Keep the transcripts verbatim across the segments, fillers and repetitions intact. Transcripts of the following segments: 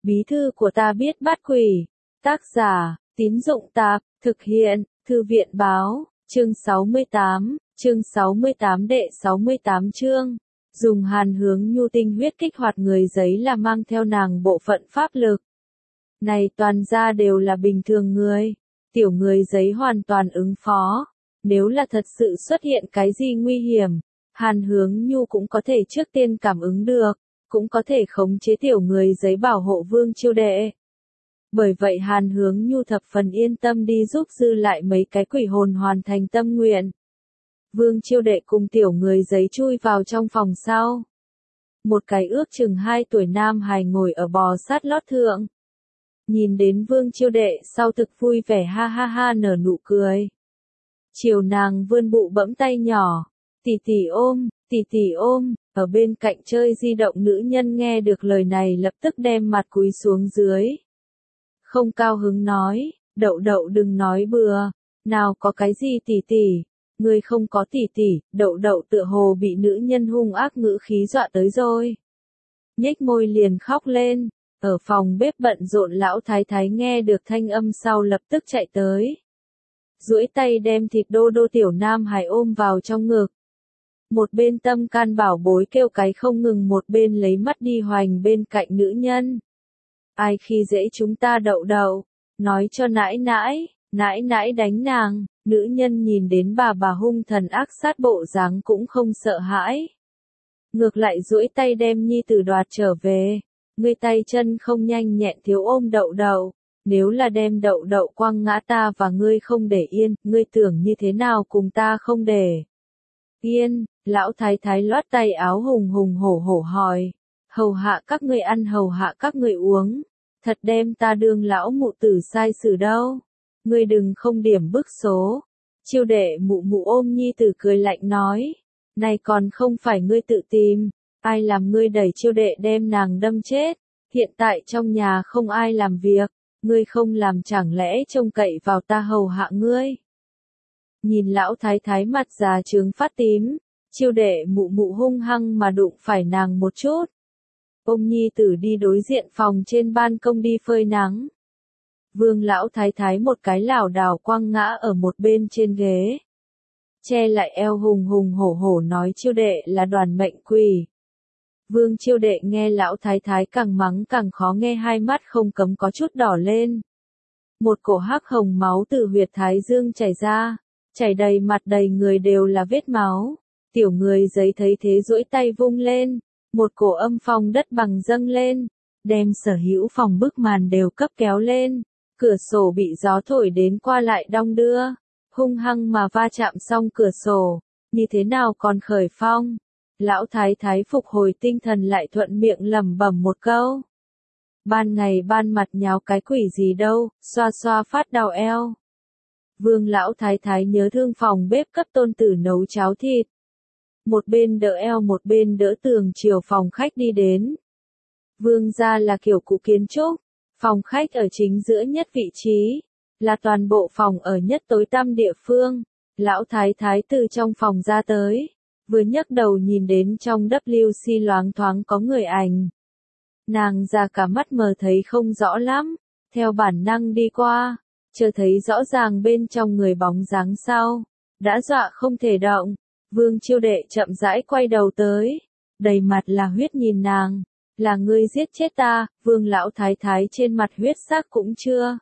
Bí thư của ta biết bắt quỷ. Tác giả, Tín Dụng Tạp, thực hiện, Thư viện Báo, chương sáu mươi tám, chương sáu mươi tám đệ sáu mươi tám chương. Dùng hàn hướng nhu tinh huyết kích hoạt người giấy là mang theo nàng bộ phận pháp lực. Này toàn ra đều là bình thường người. Tiểu người giấy hoàn toàn ứng phó. Nếu là thật sự xuất hiện cái gì nguy hiểm, hàn hướng nhu cũng có thể trước tiên cảm ứng được, cũng có thể khống chế tiểu người giấy bảo hộ Vương Chiêu Đệ. Bởi vậy hàn hướng nhu thập phần yên tâm đi giúp dư lại mấy cái quỷ hồn hoàn thành tâm nguyện. Vương Chiêu Đệ cùng tiểu người giấy chui vào trong phòng sau. Một cái ước chừng hai tuổi nam hài ngồi ở bò sát lót thượng. Nhìn đến Vương Chiêu Đệ sau thực vui vẻ ha ha ha nở nụ cười. Chiều nàng vươn bụ bẫm tay nhỏ, tỷ tỷ ôm, tỷ tỷ ôm, ở bên cạnh chơi di động nữ nhân nghe được lời này lập tức đem mặt cúi xuống dưới. Không cao hứng nói, đậu đậu đừng nói bừa, nào có cái gì tỷ tỷ, ngươi không có tỷ tỷ, đậu đậu tựa hồ bị nữ nhân hung ác ngữ khí dọa tới rồi. Nhếch môi liền khóc lên, ở phòng bếp bận rộn lão thái thái nghe được thanh âm sau lập tức chạy tới. Duỗi tay đem thịt đô đô tiểu nam hài ôm vào trong ngực. Một bên tâm can bảo bối kêu cái không ngừng một bên lấy mắt đi hoành bên cạnh nữ nhân. Ai khi dễ chúng ta đậu đậu, nói cho nãi nãi, nãi nãi đánh nàng, nữ nhân nhìn đến bà bà hung thần ác sát bộ dáng cũng không sợ hãi. Ngược lại duỗi tay đem nhi tử đoạt trở về, ngươi tay chân không nhanh nhẹn thiếu ôm đậu đậu. Nếu là đem đậu đậu quăng ngã ta và ngươi không để yên, ngươi tưởng như thế nào cùng ta không để yên, lão thái thái loát tay áo hùng hùng hổ hổ hỏi, hầu hạ các ngươi ăn hầu hạ các ngươi uống, thật đem ta đương lão mụ tử sai xử đâu, ngươi đừng không điểm bức số. Chiêu Đệ mụ mụ ôm nhi tử cười lạnh nói, này còn không phải ngươi tự tìm, ai làm ngươi đẩy Chiêu Đệ đem nàng đâm chết, hiện tại trong nhà không ai làm việc. Ngươi không làm chẳng lẽ trông cậy vào ta hầu hạ ngươi. Nhìn lão thái thái mặt già trướng phát tím, Chiêu Đệ mụ mụ hung hăng mà đụng phải nàng một chút. Ôm nhi tử đi đối diện phòng trên ban công đi phơi nắng. Vương lão thái thái một cái lảo đảo quăng ngã ở một bên trên ghế. Che lại eo hùng hùng hổ hổ nói Chiêu Đệ là đoàn mệnh quỷ. Vương Chiêu Đệ nghe lão thái thái càng mắng càng khó nghe, hai mắt không cấm có chút đỏ lên. Một cổ hắc hồng máu từ huyệt thái dương chảy ra, chảy đầy mặt đầy người đều là vết máu. Tiểu người giấy thấy thế duỗi tay vung lên, một cổ âm phong đất bằng dâng lên, đem sở hữu phòng bức màn đều cấp kéo lên, cửa sổ bị gió thổi đến qua lại đong đưa, hung hăng mà va chạm xong cửa sổ, như thế nào còn khởi phong. Lão thái thái phục hồi tinh thần lại thuận miệng lẩm bẩm một câu. Ban ngày ban mặt nháo cái quỷ gì đâu, xoa xoa phát đau eo. Vương lão thái thái nhớ thương phòng bếp cấp tôn tử nấu cháo thịt. Một bên đỡ eo một bên đỡ tường chiều phòng khách đi đến. Vương gia là kiểu cụ kiến trúc, phòng khách ở chính giữa nhất vị trí, là toàn bộ phòng ở nhất tối tăm địa phương. Lão thái thái từ trong phòng ra tới. Vừa nhấc đầu nhìn đến trong vê kép xê loáng thoáng có người ảnh. Nàng ra cả mắt mờ thấy không rõ lắm, theo bản năng đi qua, chờ thấy rõ ràng bên trong người bóng dáng sau, đã dọa không thể động. Vương Chiêu Đệ chậm rãi quay đầu tới, đầy mặt là huyết nhìn nàng, là ngươi giết chết ta. Vương lão thái thái trên mặt huyết sắc cũng chưa.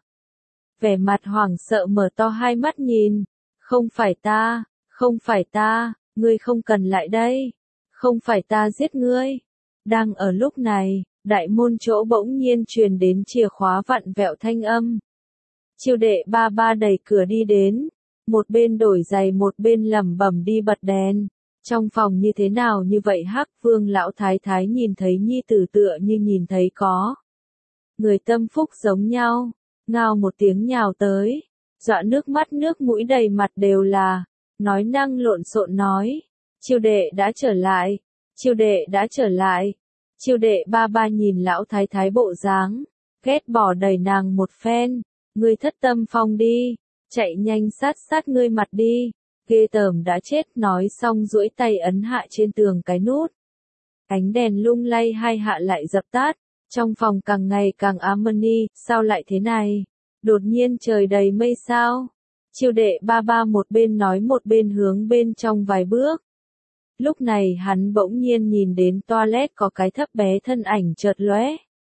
Vẻ mặt hoảng sợ mở to hai mắt nhìn, không phải ta, không phải ta. Ngươi không cần lại đây, không phải ta giết ngươi. Đang ở lúc này, đại môn chỗ bỗng nhiên truyền đến chìa khóa vặn vẹo thanh âm. Chiêu Đệ ba ba đẩy cửa đi đến, một bên đổi giày một bên lẩm bẩm đi bật đèn. Trong phòng như thế nào như vậy hắc. Vương lão thái thái nhìn thấy nhi tử tựa như nhìn thấy có người tâm phúc giống nhau, ngao một tiếng nhào tới, dọa nước mắt nước mũi đầy mặt đều là. Nói năng lộn xộn nói, Chiêu Đệ đã trở lại, Chiêu Đệ đã trở lại. Chiêu Đệ ba ba nhìn lão thái thái bộ dáng, ghét bỏ đẩy nàng một phen, ngươi thất tâm phong đi, chạy nhanh sát sát ngươi mặt đi, ghê tởm đã chết. Nói xong duỗi tay ấn hạ trên tường cái nút. Ánh đèn lung lay hai hạ lại dập tắt, Trong phòng càng ngày càng ám ni, sao lại thế này? Đột nhiên trời đầy mây sao? Chiêu đệ ba ba một bên nói một bên hướng bên trong vài bước. Lúc này hắn bỗng nhiên nhìn đến toilet có cái thấp bé thân ảnh chợt lóe.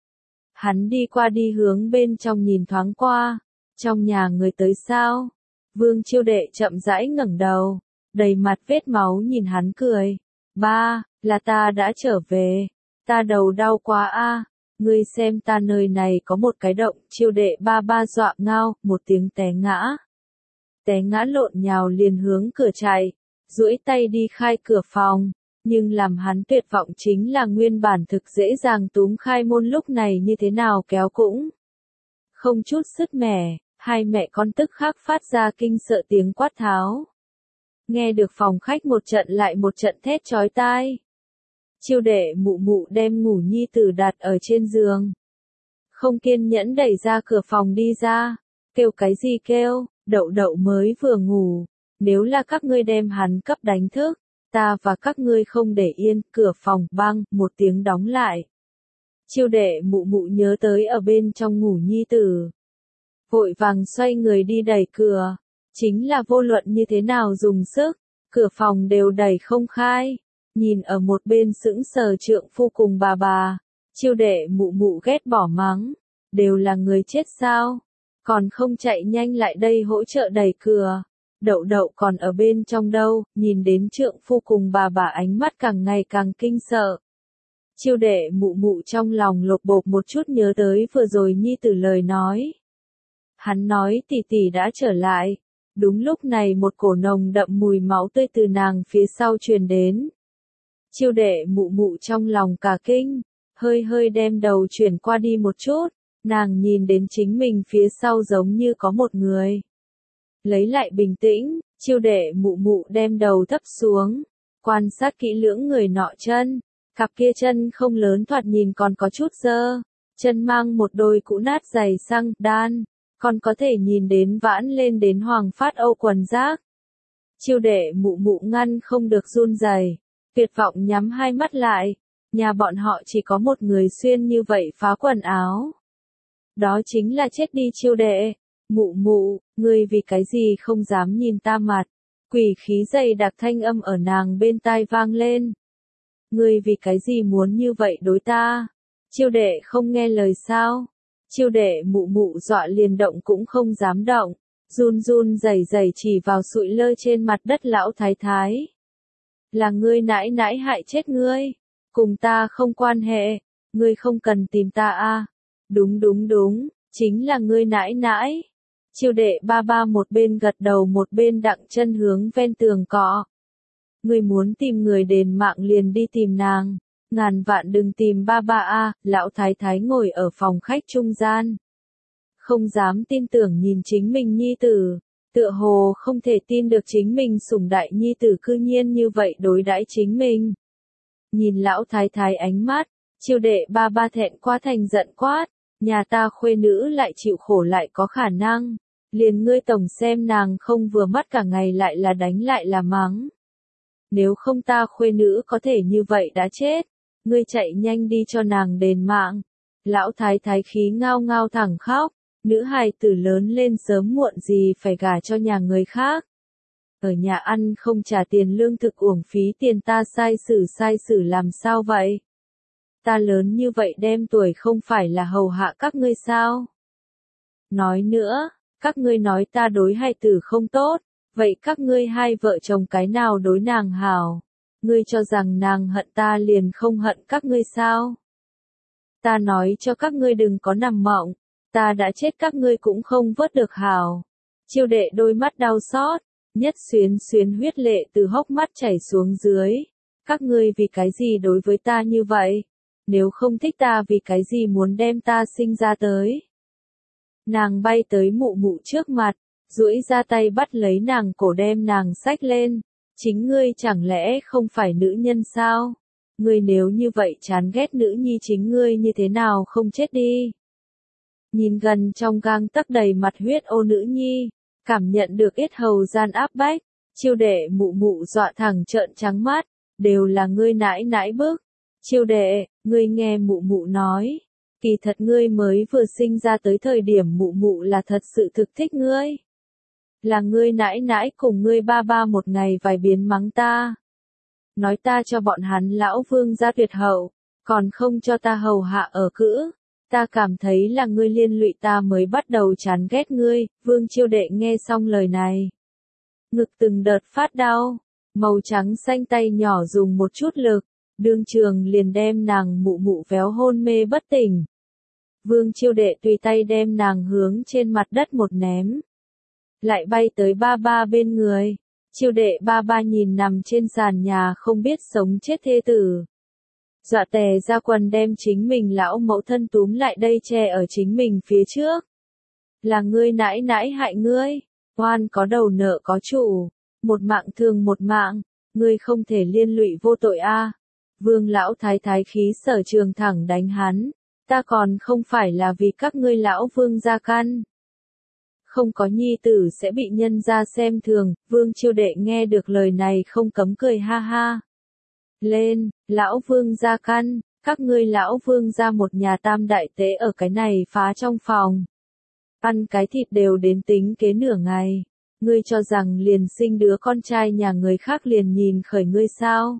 Hắn đi qua đi hướng bên trong nhìn thoáng qua. Trong nhà người tới sao? Vương Chiêu đệ chậm rãi ngẩng đầu, đầy mặt vết máu nhìn hắn cười. Ba, là ta đã trở về. Ta đầu đau quá a. Ngươi xem ta nơi này có một cái động. Chiêu đệ ba ba dọa ngao, một tiếng té ngã. Té ngã lộn nhào liền hướng cửa chạy, duỗi tay đi khai cửa phòng. Nhưng làm hắn tuyệt vọng chính là nguyên bản thực dễ dàng túm khai môn lúc này như thế nào kéo cũng không chút sứt mẻ. Hai mẹ con tức khắc phát ra kinh sợ tiếng quát tháo. Nghe được phòng khách một trận lại một trận thét chói tai. Chiêu đệ mụ mụ đem ngủ nhi tử đặt ở trên giường. Không kiên nhẫn đẩy ra cửa phòng đi ra. Kêu cái gì kêu, đậu đậu mới vừa ngủ. Nếu là các ngươi đem hắn cấp đánh thức, ta và các ngươi không để yên. Cửa phòng băng, một tiếng đóng lại. Chiêu đệ mụ mụ nhớ tới ở bên trong ngủ nhi tử. Vội vàng xoay người đi đẩy cửa. Chính là vô luận như thế nào dùng sức, cửa phòng đều đẩy không khai. Nhìn ở một bên sững sờ trượng phu cùng bà bà, chiêu đệ mụ mụ ghét bỏ mắng. Đều là người chết sao? Còn không chạy nhanh lại đây hỗ trợ đẩy cửa. Đậu đậu còn ở bên trong đâu, nhìn đến trượng phu cùng bà bà ánh mắt càng ngày càng kinh sợ. Chiêu đệ mụ mụ trong lòng lột bột một chút nhớ tới vừa rồi nhi tử lời nói. Hắn nói tỷ tỷ đã trở lại. Đúng lúc này một cổ nồng đậm mùi máu tươi từ nàng phía sau truyền đến. Chiêu đệ mụ mụ trong lòng cả kinh, hơi hơi đem đầu chuyển qua đi một chút, nàng nhìn đến chính mình phía sau giống như có một người. Lấy lại bình tĩnh, chiêu đệ mụ mụ đem đầu thấp xuống, quan sát kỹ lưỡng người nọ chân, cặp kia chân không lớn thoạt nhìn còn có chút dơ, chân mang một đôi cũ nát giày xăng đan. Còn có thể nhìn đến vãn lên đến hoàng phát âu quần rác. Chiêu đệ mụ mụ ngăn không được run rẩy, tuyệt vọng nhắm hai mắt lại. Nhà bọn họ chỉ có một người xuyên như vậy phá quần áo. Đó chính là chết đi chiêu đệ. Mụ mụ, ngươi vì cái gì không dám nhìn ta mặt. Quỷ khí dày đặc thanh âm ở nàng bên tai vang lên. Ngươi vì cái gì muốn như vậy đối ta? Chiêu đệ không nghe lời sao? Chiêu đệ mụ mụ dọa liền động cũng không dám động, run run rẩy rẩy chỉ vào sụi lơ trên mặt đất lão thái thái. Là ngươi nãi nãi hại chết ngươi, cùng ta không quan hệ, ngươi không cần tìm ta a. Đúng đúng đúng, chính là ngươi nãi nãi. Chiêu đệ ba ba một bên gật đầu một bên đặng chân hướng ven tường cọ. Ngươi muốn tìm người đền mạng liền đi tìm nàng. Ngàn vạn đừng tìm ba ba a. Lão thái thái ngồi ở phòng khách trung gian. Không dám tin tưởng nhìn chính mình nhi tử, tựa hồ không thể tin được chính mình sủng đại nhi tử cư nhiên như vậy đối đãi chính mình. Nhìn lão thái thái ánh mắt, chiêu đệ ba ba thẹn quá thành giận quát, nhà ta khuê nữ lại chịu khổ lại có khả năng, liền ngươi tổng xem nàng không vừa mắt cả ngày lại là đánh lại là mắng. Nếu không ta khuê nữ có thể như vậy đã chết. Ngươi chạy nhanh đi cho nàng đền mạng. Lão thái thái khí ngao ngao thẳng khóc, nữ hài tử lớn lên sớm muộn gì phải gả cho nhà người khác. Ở nhà ăn không trả tiền lương thực uổng phí tiền ta sai xử sai xử làm sao vậy? Ta lớn như vậy đem tuổi không phải là hầu hạ các ngươi sao? Nói nữa, các ngươi nói ta đối hài tử không tốt, vậy các ngươi hai vợ chồng cái nào đối nàng hảo? Ngươi cho rằng nàng hận ta liền không hận các ngươi sao? Ta nói cho các ngươi đừng có nằm mộng, ta đã chết các ngươi cũng không vớt được hảo. Chiêu đệ đôi mắt đau xót, nhất xuyến xuyến huyết lệ từ hốc mắt chảy xuống dưới. Các ngươi vì cái gì đối với ta như vậy? Nếu không thích ta vì cái gì muốn đem ta sinh ra tới? Nàng bay tới mụ mụ trước mặt, duỗi ra tay bắt lấy nàng cổ đem nàng xách lên. Chính ngươi chẳng lẽ không phải nữ nhân sao? Ngươi nếu như vậy chán ghét nữ nhi chính ngươi như thế nào không chết đi? Nhìn gần trong gang tấc đầy mặt huyết ô nữ nhi, cảm nhận được yết hầu gian áp bách, chiêu đệ mụ mụ dọa thẳng trợn trắng mắt, đều là ngươi nãi nãi bức. Chiêu đệ, ngươi nghe mụ mụ nói, Kỳ thật ngươi mới vừa sinh ra tới thời điểm mụ mụ là thật sự thực thích ngươi. Là ngươi nãi nãi cùng ngươi ba ba một ngày vài biến mắng ta. Nói ta cho bọn hắn lão vương gia tuyệt hậu, còn không cho ta hầu hạ ở cữ. Ta cảm thấy là ngươi liên lụy ta mới bắt đầu chán ghét ngươi. Vương Chiêu Đệ nghe xong lời này, ngực từng đợt phát đau, màu trắng xanh tay nhỏ dùng một chút lực, đương trường liền đem nàng mụ mụ véo hôn mê bất tỉnh. Vương Chiêu Đệ tùy tay đem nàng hướng trên mặt đất một ném, lại bay tới ba ba bên người. Chiêu Đệ ba ba nhìn nằm trên sàn nhà không biết sống chết thê tử, dọa tè ra quần, đem chính mình lão mẫu thân túm lại đây che ở chính mình phía trước. Là ngươi nãi nãi hại ngươi, oan có đầu nợ có chủ, một mạng thương một mạng, ngươi không thể liên lụy vô tội a. Vương lão thái thái khí sở trường thẳng đánh hắn, ta còn không phải là vì các ngươi lão vương gia căn. Không có nhi tử sẽ bị nhân gia xem thường. Vương Chiêu Đệ nghe được lời này không cấm cười ha ha lên. Lão vương gia căn, các ngươi lão vương gia một nhà tam đại tế ở cái này phá trong phòng, ăn cái thịt đều đến tính kế nửa ngày. Ngươi cho rằng liền sinh đứa con trai nhà người khác liền nhìn khởi ngươi sao?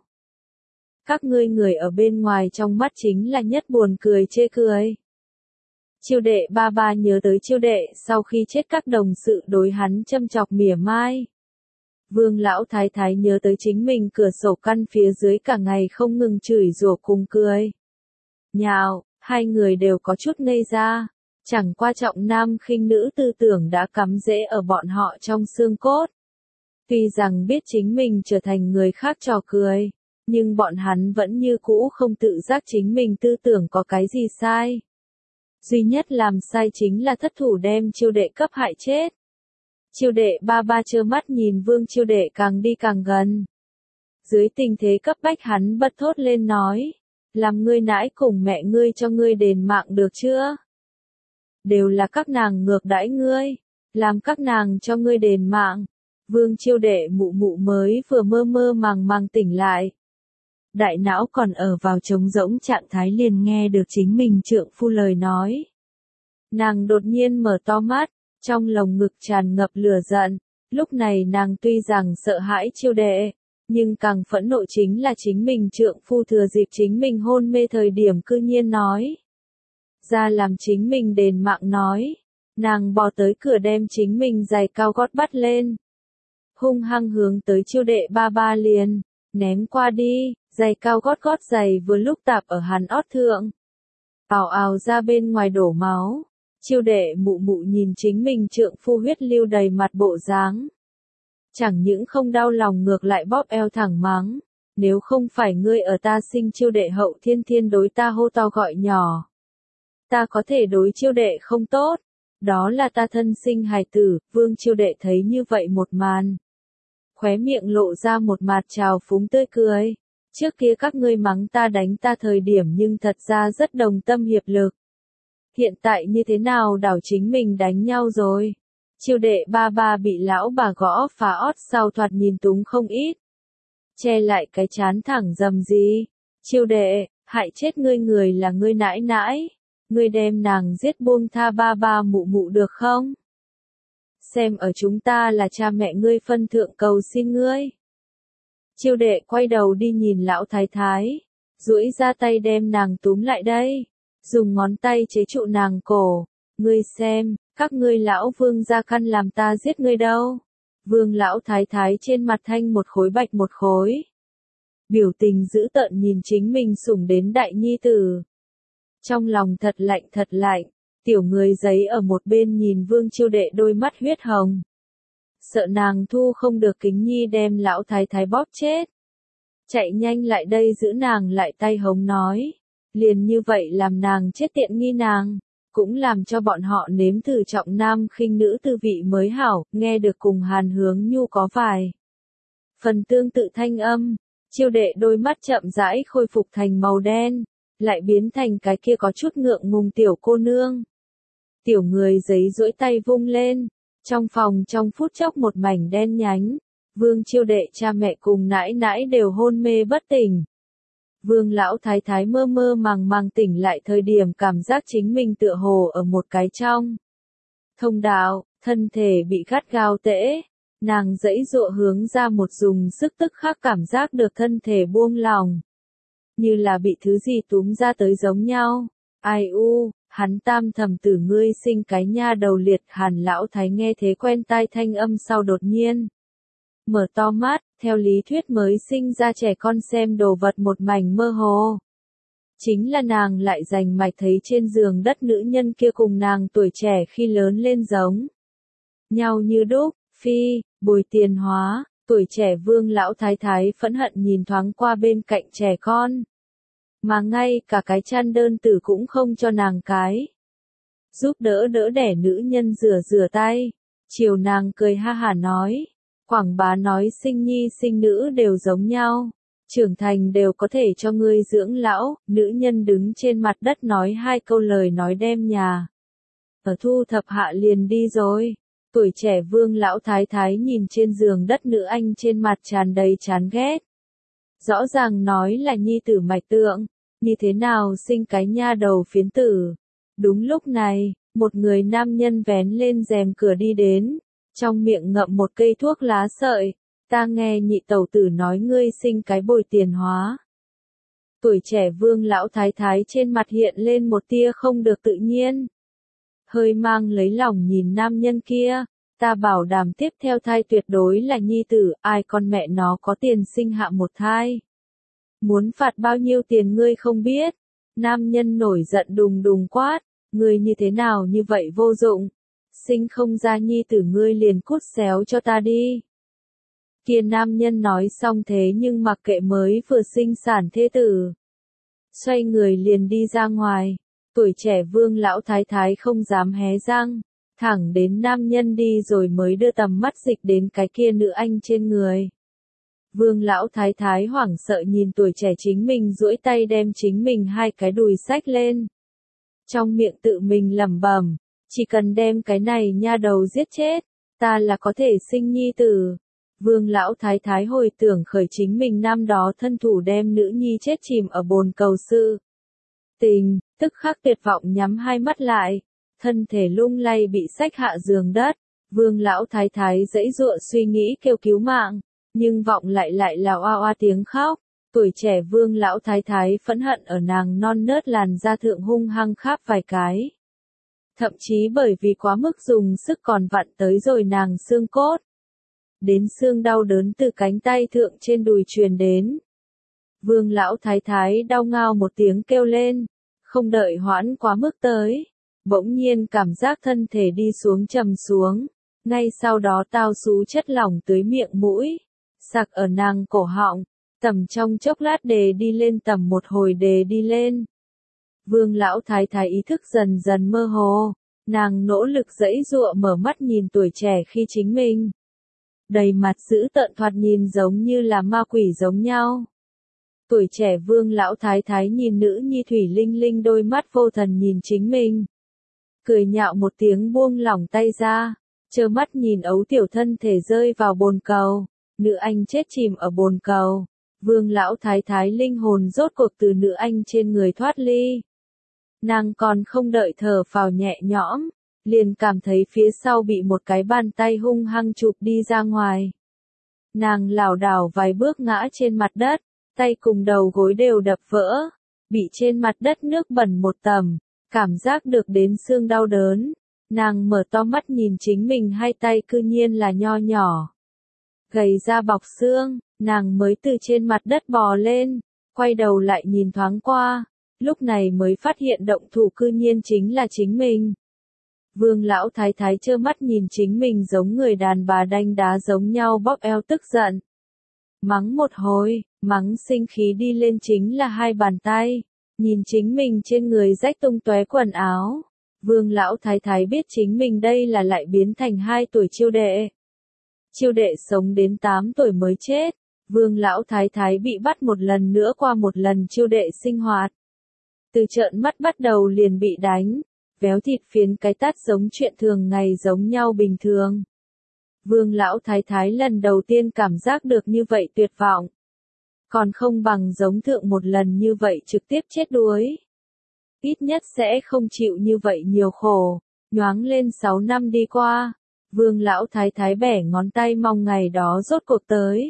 Các ngươi người ở bên ngoài trong mắt chính là nhất buồn cười chê cười. Chiêu Đệ ba ba nhớ tới Chiêu Đệ sau khi chết các đồng sự đối hắn châm chọc mỉa mai. Vương lão thái thái nhớ tới chính mình cửa sổ căn phía dưới cả ngày không ngừng chửi rủa cùng cười nhạo, hai người đều có chút ngây ra. Chẳng qua trọng nam khinh nữ tư tưởng đã cắm rễ ở bọn họ trong xương cốt. Tuy rằng biết chính mình trở thành người khác trò cười, nhưng bọn hắn vẫn như cũ không tự giác chính mình tư tưởng có cái gì sai. Duy nhất làm sai chính là thất thủ đem Chiêu Đệ cấp hại chết. Chiêu Đệ ba ba trơ mắt nhìn Vương Chiêu Đệ càng đi càng gần. Dưới tình thế cấp bách hắn bật thốt lên nói, làm ngươi nãi cùng mẹ ngươi cho ngươi đền mạng được chưa? Đều là các nàng ngược đãi ngươi, làm các nàng cho ngươi đền mạng. Vương Chiêu Đệ mụ mụ mới vừa mơ mơ màng màng tỉnh lại. Đại não còn ở vào trống rỗng trạng thái liền nghe được chính mình trượng phu lời nói. Nàng đột nhiên mở to mắt, trong lồng ngực tràn ngập lửa giận. Lúc này nàng tuy rằng sợ hãi Chiêu Đệ, nhưng càng phẫn nộ chính là chính mình trượng phu thừa dịp chính mình hôn mê thời điểm cư nhiên nói ra làm chính mình đền mạng nói. Nàng bò tới cửa đem chính mình giày cao gót bắt lên, hung hăng hướng tới Chiêu Đệ ba ba liền ném qua đi. Giày cao gót gót giày vừa lúc tạp ở hắn ót thượng, ào ào ra bên ngoài đổ máu. Chiêu Đệ mụ mụ nhìn chính mình trượng phu huyết lưu đầy mặt bộ dáng, chẳng những không đau lòng ngược lại bóp eo thẳng mắng, nếu không phải ngươi ở ta sinh Chiêu Đệ hậu thiên thiên đối ta hô to gọi nhỏ, ta có thể đối Chiêu Đệ không tốt, đó là ta thân sinh hài tử. Vương Chiêu Đệ thấy như vậy một màn, khóe miệng lộ ra một mặt trào phúng tươi cười. Trước kia các ngươi mắng ta đánh ta thời điểm nhưng thật ra rất đồng tâm hiệp lực. Hiện tại như thế nào đảo chính mình đánh nhau rồi? Chiêu Đệ ba ba bị lão bà gõ phá ót sau thoạt nhìn túng không ít. Che lại cái chán thẳng dầm gì? Chiêu Đệ, hại chết ngươi người là ngươi nãi nãi. Ngươi đem nàng giết buông tha ba ba mụ mụ được không? Xem ở chúng ta là cha mẹ ngươi phân thượng cầu xin ngươi. Chiêu Đệ quay đầu đi nhìn lão thái thái, duỗi ra tay đem nàng túm lại đây, dùng ngón tay chế trụ nàng cổ. Ngươi xem, các ngươi lão vương gia căn làm ta giết ngươi đâu. Vương lão thái thái trên mặt thanh một khối bạch một khối, biểu tình dữ tợn nhìn chính mình sủng đến đại nhi tử. Trong lòng thật lạnh thật lạnh, tiểu người giấy ở một bên nhìn Vương Chiêu Đệ đôi mắt huyết hồng. Sợ nàng thu không được kính nhi đem lão thái thái bóp chết. Chạy nhanh lại đây giữ nàng lại tay hống nói. Liền như vậy làm nàng chết tiện nghi nàng, cũng làm cho bọn họ nếm thử trọng nam khinh nữ tư vị mới hảo. Nghe được cùng Hàn Hướng Nhu có vài phần tương tự thanh âm, Chiêu Đệ đôi mắt chậm rãi khôi phục thành màu đen, lại biến thành cái kia có chút ngượng ngùng tiểu cô nương. Tiểu người giấy duỗi tay vung lên, trong phòng trong phút chốc một mảnh đen nhánh. Vương Chiêu Đệ cha mẹ cùng nãi nãi đều hôn mê bất tỉnh. Vương lão thái thái mơ mơ màng màng tỉnh lại thời điểm cảm giác chính mình tựa hồ ở một cái trong thông đạo, thân thể bị gắt gao tễ. Nàng giãy giụa hướng ra một dùng sức tức khắc cảm giác được thân thể buông lỏng. Như là bị thứ gì túm ra tới giống nhau. Ai u, hắn tam thầm tử ngươi sinh cái nha đầu liệt. Hàn lão thái nghe thế quen tai thanh âm sau đột nhiên mở to mắt, theo lý thuyết mới sinh ra trẻ con xem đồ vật một mảnh mơ hồ. Chính là nàng lại rành mạch thấy trên giường đất nữ nhân kia cùng nàng tuổi trẻ khi lớn lên giống nhau như đúc. Phi, Bùi Tiền Hóa, tuổi trẻ Vương lão thái thái phẫn hận nhìn thoáng qua bên cạnh trẻ con. Mà ngay cả cái chăn đơn tử cũng không cho nàng cái. Giúp đỡ đỡ đẻ nữ nhân rửa rửa tay. Chiều nàng cười ha hả nói. Quảng bá nói sinh nhi sinh nữ đều giống nhau. Trưởng thành đều có thể cho ngươi dưỡng lão. Nữ nhân đứng trên mặt đất nói hai câu lời nói đem nhà. Ở thu thập hạ liền đi rồi. Tuổi trẻ Vương lão thái thái nhìn trên giường đất nữ anh trên mặt tràn đầy chán ghét. Rõ ràng nói là nhi tử mạch tượng, như thế nào sinh cái nha đầu phiến tử. Đúng lúc này, một người nam nhân vén lên rèm cửa đi đến, trong miệng ngậm một cây thuốc lá sợi. Ta nghe nhị tẩu tử nói ngươi sinh cái Bồi Tiền Hóa. Tuổi trẻ Vương lão thái thái trên mặt hiện lên một tia không được tự nhiên. Hơi mang lấy lòng nhìn nam nhân kia, ta bảo đảm tiếp theo thai tuyệt đối là nhi tử, ai con mẹ nó có tiền sinh hạ một thai. Muốn phạt bao nhiêu tiền ngươi không biết. Nam nhân nổi giận đùng đùng quát, ngươi như thế nào như vậy vô dụng. Sinh không ra nhi tử ngươi liền cút xéo cho ta đi. Kia nam nhân nói xong thế nhưng mặc kệ mới vừa sinh sản thê tử. Xoay người liền đi ra ngoài. Tuổi trẻ Vương lão thái thái không dám hé răng, thẳng đến nam nhân đi rồi mới đưa tầm mắt dịch đến cái kia nữ anh trên người. Vương lão thái thái hoảng sợ nhìn tuổi trẻ chính mình duỗi tay đem chính mình hai cái đùi xách lên. Trong miệng tự mình lẩm bẩm, chỉ cần đem cái này nha đầu giết chết, ta là có thể sinh nhi tử. Vương lão thái thái hồi tưởng khởi chính mình năm đó thân thủ đem nữ nhi chết chìm ở bồn cầu sự tình, tức khắc tuyệt vọng nhắm hai mắt lại, thân thể lung lay bị xách hạ giường đất. Vương lão thái thái giãy giụa suy nghĩ kêu cứu mạng, nhưng vọng lại lại là oa oa tiếng khóc. Tuổi trẻ Vương lão thái thái phẫn hận ở nàng non nớt làn da thượng hung hăng khắp vài cái. Thậm chí bởi vì quá mức dùng sức còn vặn tới rồi nàng xương cốt. Đến xương đau đớn từ cánh tay thượng trên đùi truyền đến. Vương lão thái thái đau ngao một tiếng kêu lên, không đợi hoãn quá mức tới, bỗng nhiên cảm giác thân thể đi xuống trầm xuống, ngay sau đó tao xú chất lỏng tưới miệng mũi, sặc ở nàng cổ họng, tầm trong chốc lát đề đi lên tầm một hồi đề đi lên. Vương lão thái thái ý thức dần dần mơ hồ, nàng nỗ lực giãy giụa mở mắt nhìn tuổi trẻ khi chính mình. Đầy mặt dữ tợn thoạt nhìn giống như là ma quỷ giống nhau. Tuổi trẻ Vương lão thái thái nhìn nữ nhi thủy linh linh đôi mắt vô thần nhìn chính mình. Cười nhạo một tiếng buông lỏng tay ra, trơ mắt nhìn ấu tiểu thân thể rơi vào bồn cầu, nữ anh chết chìm ở bồn cầu. Vương lão thái thái linh hồn rốt cuộc từ nữ anh trên người thoát ly. Nàng còn không đợi thở phào nhẹ nhõm, liền cảm thấy phía sau bị một cái bàn tay hung hăng chụp đi ra ngoài. Nàng lảo đảo vài bước ngã trên mặt đất, tay cùng đầu gối đều đập vỡ, bị trên mặt đất nước bẩn một tầm, cảm giác được đến xương đau đớn. Nàng mở to mắt nhìn chính mình hai tay cư nhiên là nho nhỏ, gầy ra bọc xương, nàng mới từ trên mặt đất bò lên, quay đầu lại nhìn thoáng qua, lúc này mới phát hiện động thủ cư nhiên chính là chính mình. Vương lão thái thái trơ mắt nhìn chính mình giống người đàn bà đanh đá giống nhau bóp eo tức giận. Mắng một hồi, mắng sinh khí đi lên chính là hai bàn tay, nhìn chính mình trên người rách tung tóe quần áo. Vương lão thái thái biết chính mình đây là lại biến thành hai tuổi chiêu đệ. Chiêu đệ sống đến tám tuổi mới chết, Vương lão thái thái bị bắt một lần nữa qua một lần chiêu đệ sinh hoạt. Từ trợn mắt bắt đầu liền bị đánh, véo thịt phiến cái tát giống chuyện thường ngày giống nhau bình thường. Vương lão thái thái lần đầu tiên cảm giác được như vậy tuyệt vọng. còn không bằng giống thượng một lần như vậy trực tiếp chết đuối. Ít nhất sẽ không chịu như vậy nhiều khổ. Nhoáng lên sáu năm đi qua, Vương lão thái thái bẻ ngón tay mong ngày đó rốt cuộc tới.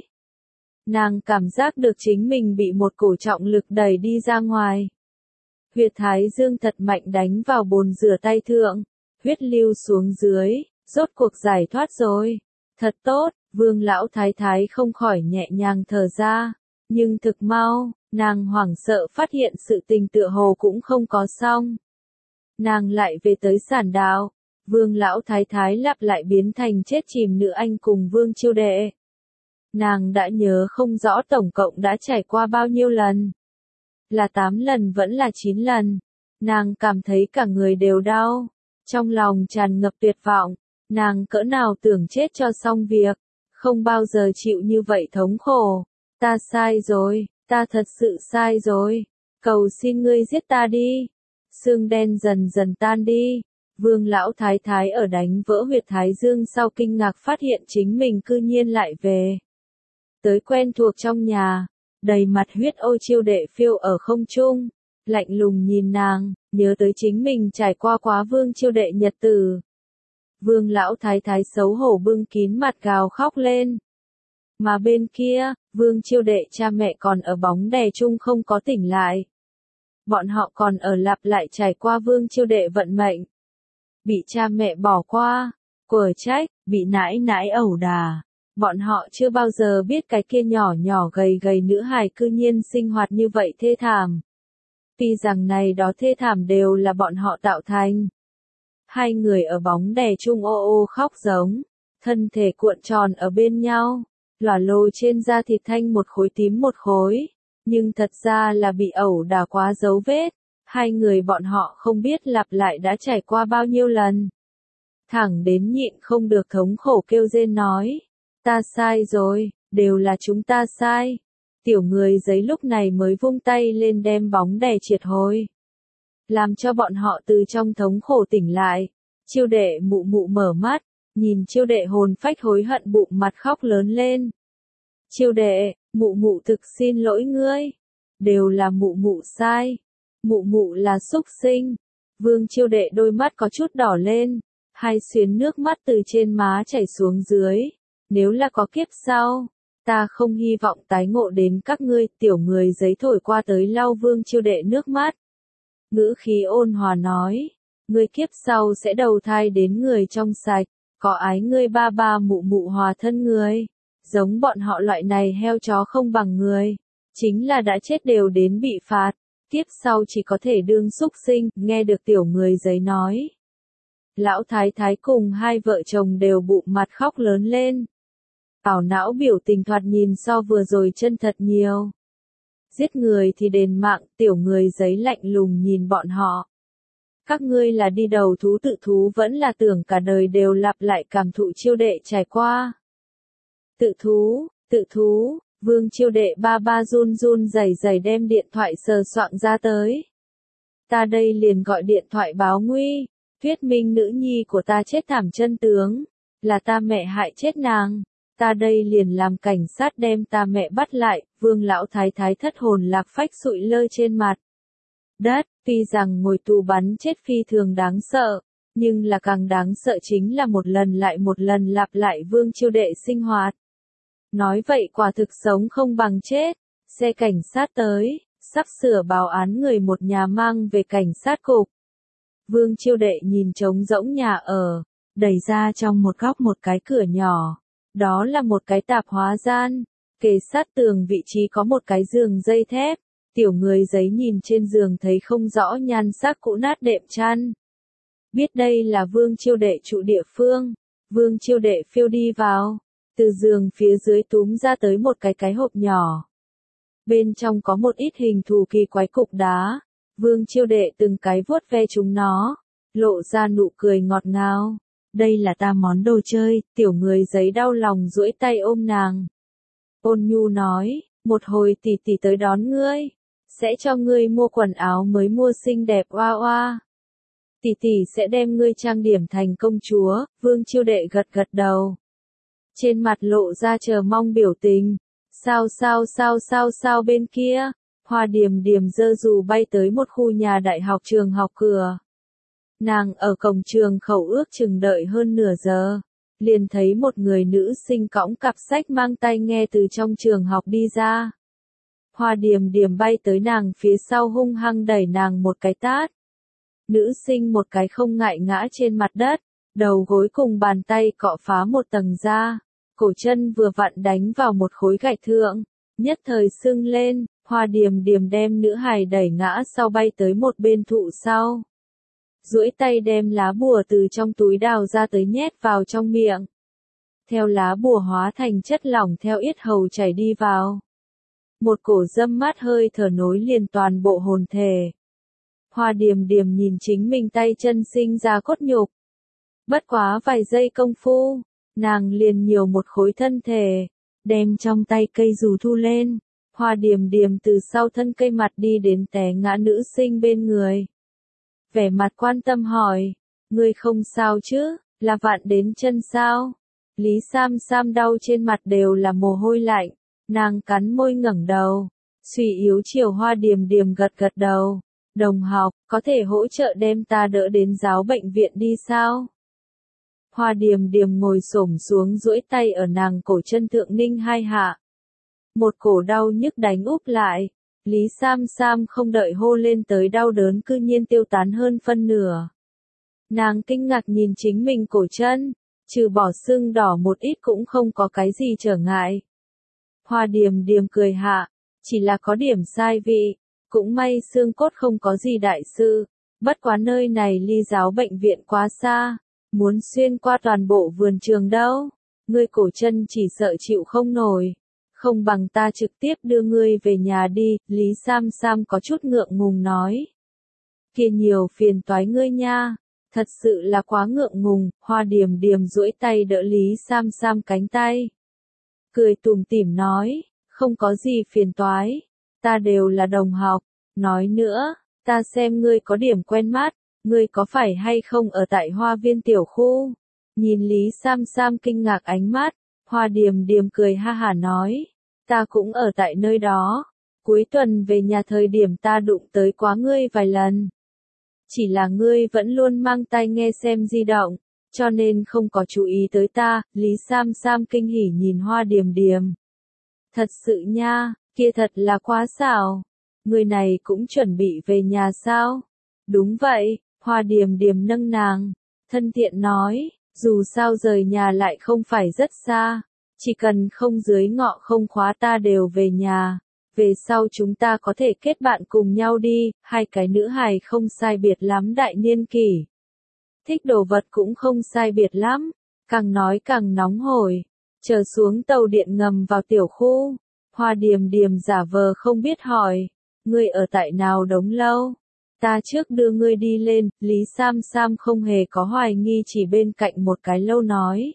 Nàng cảm giác được chính mình bị một cổ trọng lực đẩy đi ra ngoài. Huyệt thái dương thật mạnh đánh vào bồn rửa tay thượng, huyết lưu xuống dưới, rốt cuộc giải thoát rồi. Thật tốt, Vương lão thái thái không khỏi nhẹ nhàng thở ra, nhưng thực mau, nàng hoảng sợ phát hiện sự tình tựa hồ cũng không có xong. Nàng lại về tới sản đạo, Vương lão thái thái lặp lại biến thành chết chìm nữ anh cùng Vương Chiêu Đệ. Nàng đã nhớ không rõ tổng cộng đã trải qua bao nhiêu lần. Là tám lần vẫn là chín lần. Nàng cảm thấy cả người đều đau. Trong lòng tràn ngập tuyệt vọng. Nàng cỡ nào tưởng chết cho xong việc. Không bao giờ chịu như vậy thống khổ. Ta sai rồi, ta thật sự sai rồi. Cầu xin ngươi giết ta đi. Sương đen dần dần tan đi. Vương lão thái thái ở đánh vỡ huyệt thái dương sau kinh ngạc phát hiện chính mình cư nhiên lại về. Tới quen thuộc trong nhà, đầy mặt huyết Ôi Chiêu Đệ phiêu ở không trung, lạnh lùng nhìn nàng, nhớ tới chính mình trải qua quá Vương Chiêu Đệ nhật tử. Vương lão thái thái xấu hổ bưng kín mặt gào khóc lên. Mà bên kia, Vương Chiêu Đệ cha mẹ còn ở bóng đè chung không có tỉnh lại. Bọn họ còn ở lặp lại trải qua Vương Chiêu Đệ vận mệnh. Bị cha mẹ bỏ qua, quở trách, bị nãi nãi ẩu đà. Bọn họ chưa bao giờ biết cái kia nhỏ nhỏ gầy gầy nữ hài cư nhiên sinh hoạt như vậy thê thảm. Tuy rằng này đó thê thảm đều là bọn họ tạo thành. Hai người ở bóng đè chung ô ô khóc giống, thân thể cuộn tròn ở bên nhau, lòa lồ trên da thịt thanh một khối tím một khối, nhưng thật ra là bị ẩu đả quá dấu vết. Hai người bọn họ không biết lặp lại đã trải qua bao nhiêu lần. Thẳng đến nhịn không được thống khổ kêu rên nói. Ta sai rồi, đều là chúng ta sai. Tiểu người giấy lúc này mới vung tay lên đem bóng đè triệt hồi. Làm cho bọn họ từ trong thống khổ tỉnh lại. Chiêu Đệ mụ mụ mở mắt, nhìn Chiêu Đệ hồn phách hối hận bụng mặt khóc lớn lên. Chiêu Đệ, mụ mụ thực xin lỗi ngươi. Đều là mụ mụ sai. Mụ mụ là súc sinh. Vương Chiêu Đệ đôi mắt có chút đỏ lên, hai xuyến nước mắt từ trên má chảy xuống dưới. Nếu là có kiếp sau, ta không hy vọng tái ngộ đến các ngươi. Tiểu người giấy thổi qua tới lau Vương Chiêu Đệ nước mắt. Ngữ khí ôn hòa nói, ngươi kiếp sau sẽ đầu thai đến người trong sạch, có ái ngươi ba ba mụ mụ hòa thân người. Giống bọn họ loại này heo chó không bằng người, chính là đã chết đều đến bị phạt. Kiếp sau chỉ có thể đương súc sinh, nghe được tiểu người giấy nói. Lão thái thái cùng hai vợ chồng đều bụng mặt khóc lớn lên. Ảo não biểu tình thoạt nhìn so vừa rồi chân thật nhiều. Giết người thì đền mạng, tiểu người giấy lạnh lùng nhìn bọn họ. Các ngươi là đi đầu thú tự thú vẫn là tưởng cả đời đều lặp lại cảm thụ Chiêu Đệ trải qua. Tự thú, tự thú. Vương Chiêu Đệ ba ba run run rẩy rẩy đem điện thoại sờ soạng ra tới. Ta đây liền gọi điện thoại báo nguy, thuyết minh nữ nhi của ta chết thảm chân tướng, là ta mẹ hại chết nàng. Ta đây liền làm cảnh sát đem ta mẹ bắt lại. Vương lão thái thái thất hồn lạc phách sụi lơ trên mặt đất. Tuy rằng ngồi tù bắn chết phi thường đáng sợ, nhưng là càng đáng sợ chính là một lần lại một lần lặp lại Vương Chiêu Đệ sinh hoạt. Nói vậy quả thực sống không bằng chết. Xe cảnh sát tới, sắp sửa báo án người một nhà mang về cảnh sát cục. Vương Chiêu Đệ nhìn trống rỗng nhà ở, đẩy ra trong một góc một cái cửa nhỏ. Đó là một cái tạp hóa gian. Kề sát tường vị trí có một cái giường dây thép. Tiểu người giấy nhìn trên giường thấy không rõ nhan sắc cũ nát đệm chăn. Biết đây là Vương Chiêu Đệ trụ địa phương. Vương Chiêu Đệ phiêu đi vào. Từ giường phía dưới túm ra tới một cái cái hộp nhỏ. Bên trong có một ít hình thù kỳ quái cục đá. Vương Chiêu Đệ từng cái vuốt ve chúng nó, lộ ra nụ cười ngọt ngào. Đây là ta món đồ chơi. Tiểu người giấy đau lòng duỗi tay ôm nàng. Ôn nhu nói, một hồi tỷ tỷ tới đón ngươi, sẽ cho ngươi mua quần áo mới mua xinh đẹp oa oa. Tỷ tỷ sẽ đem ngươi trang điểm thành công chúa. Vương Chiêu Đệ gật gật đầu, trên mặt lộ ra chờ mong biểu tình. Sao sao sao sao sao bên kia, Hoa Điềm Điềm giơ dù bay tới một khu nhà đại học trường học cửa. Nàng ở cổng trường khẩu ước chừng đợi hơn nửa giờ, liền thấy một người nữ sinh cõng cặp sách mang tai nghe từ trong trường học đi ra. Hoa Điềm Điềm bay tới nàng phía sau hung hăng đẩy nàng một cái tát. Nữ sinh một cái không ngại ngã trên mặt đất, đầu gối cùng bàn tay cọ phá một tầng da, cổ chân vừa vặn đánh vào một khối gạch thượng, nhất thời sưng lên. Hoa Điềm Điềm đem nữ hài đẩy ngã sau bay tới một bên thụ sau. Duỗi tay đem lá bùa từ trong túi đào ra tới nhét vào trong miệng. Theo lá bùa hóa thành chất lỏng theo yết hầu chảy đi vào. Một cổ dâm mát hơi thở nối liền toàn bộ hồn thể. Hoa Điềm Điềm nhìn chính mình tay chân sinh ra cốt nhục. Bất quá vài giây công phu, nàng liền nhiều một khối thân thể, đem trong tay cây dù thu lên. Hoa Điềm Điềm từ sau thân cây mặt đi đến té ngã nữ sinh bên người. Vẻ mặt quan tâm hỏi, ngươi không sao chứ, là vặn đến chân sao? Lý Sam Sam đau trên mặt đều là mồ hôi lạnh, nàng cắn môi ngẩng đầu, suy yếu chiều Hoa Điềm Điềm gật gật đầu. Đồng học, có thể hỗ trợ đem ta đỡ đến giáo bệnh viện đi sao? Hoa Điềm Điềm ngồi xổm xuống duỗi tay ở nàng cổ chân thượng ninh hai hạ. Một cổ đau nhức đánh úp lại, Lý Sam Sam không đợi hô lên tới đau đớn cư nhiên tiêu tán hơn phân nửa. Nàng kinh ngạc nhìn chính mình cổ chân, trừ bỏ sưng đỏ một ít cũng không có cái gì trở ngại. Hoa Điềm Điềm cười hạ, chỉ là có điểm sai vị, cũng may xương cốt không có gì đại sự, bất quá nơi này ly giáo bệnh viện quá xa, muốn xuyên qua toàn bộ vườn trường đâu, ngươi cổ chân chỉ sợ chịu không nổi. Không bằng ta trực tiếp đưa ngươi về nhà đi, Lý Sam Sam có chút ngượng ngùng nói. Kia nhiều phiền toái ngươi nha, thật sự là quá ngượng ngùng. Hoa Điềm Điềm duỗi tay đỡ Lý Sam Sam cánh tay. Cười tủm tỉm nói, không có gì phiền toái, ta đều là đồng học. Nói nữa, ta xem ngươi có điểm quen mắt, ngươi có phải hay không ở tại Hoa Viên tiểu khu? Nhìn Lý Sam Sam kinh ngạc ánh mắt, Hoa Điềm Điềm cười ha hả nói. Ta cũng ở tại nơi đó, cuối tuần về nhà thời điểm ta đụng tới quá ngươi vài lần. Chỉ là ngươi vẫn luôn mang tai nghe xem di động, cho nên không có chú ý tới ta. Lý Sam Sam kinh hỉ nhìn Hoa Điềm Điềm. Thật sự nha, kia thật là quá xảo. Người này cũng chuẩn bị về nhà sao? Đúng vậy, Hoa Điềm Điềm nâng nàng, thân thiện nói, dù sao rời nhà lại không phải rất xa. Chỉ cần không dưới ngọ không khóa ta đều về nhà, về sau chúng ta có thể kết bạn cùng nhau đi. Hai cái nữ hài không sai biệt lắm đại niên kỷ. Thích đồ vật cũng không sai biệt lắm, càng nói càng nóng hổi. Chờ xuống tàu điện ngầm vào tiểu khu, Hoa Điềm Điềm giả vờ không biết hỏi, ngươi ở tại nào đống lâu? Ta trước đưa ngươi đi lên. Lý Sam Sam không hề có hoài nghi, chỉ bên cạnh một cái lâu nói.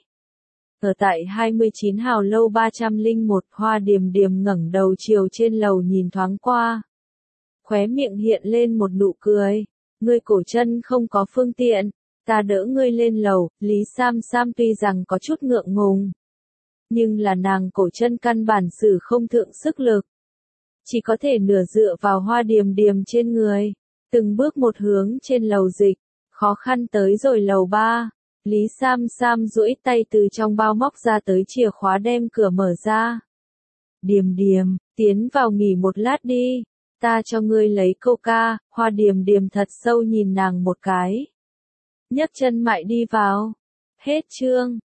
Ở tại hai mươi chín hào lâu ba trăm lẻ một. Hoa Điềm Điềm ngẩng đầu chiều trên lầu nhìn thoáng qua. Khóe miệng hiện lên một nụ cười. Ngươi cổ chân không có phương tiện, ta đỡ ngươi lên lầu. Lý Sam Sam tuy rằng có chút ngượng ngùng, nhưng là nàng cổ chân căn bản sử không thượng sức lực. Chỉ có thể nửa dựa vào Hoa Điềm Điềm trên người, từng bước một hướng trên lầu dịch, khó khăn tới rồi lầu ba. Lý Sam Sam duỗi tay từ trong bao móc ra tới chìa khóa đem cửa mở ra. Điềm Điềm, tiến vào nghỉ một lát đi, ta cho ngươi lấy coca. Hoa Điềm Điềm thật sâu nhìn nàng một cái, nhấc chân mại đi vào. Hết chương.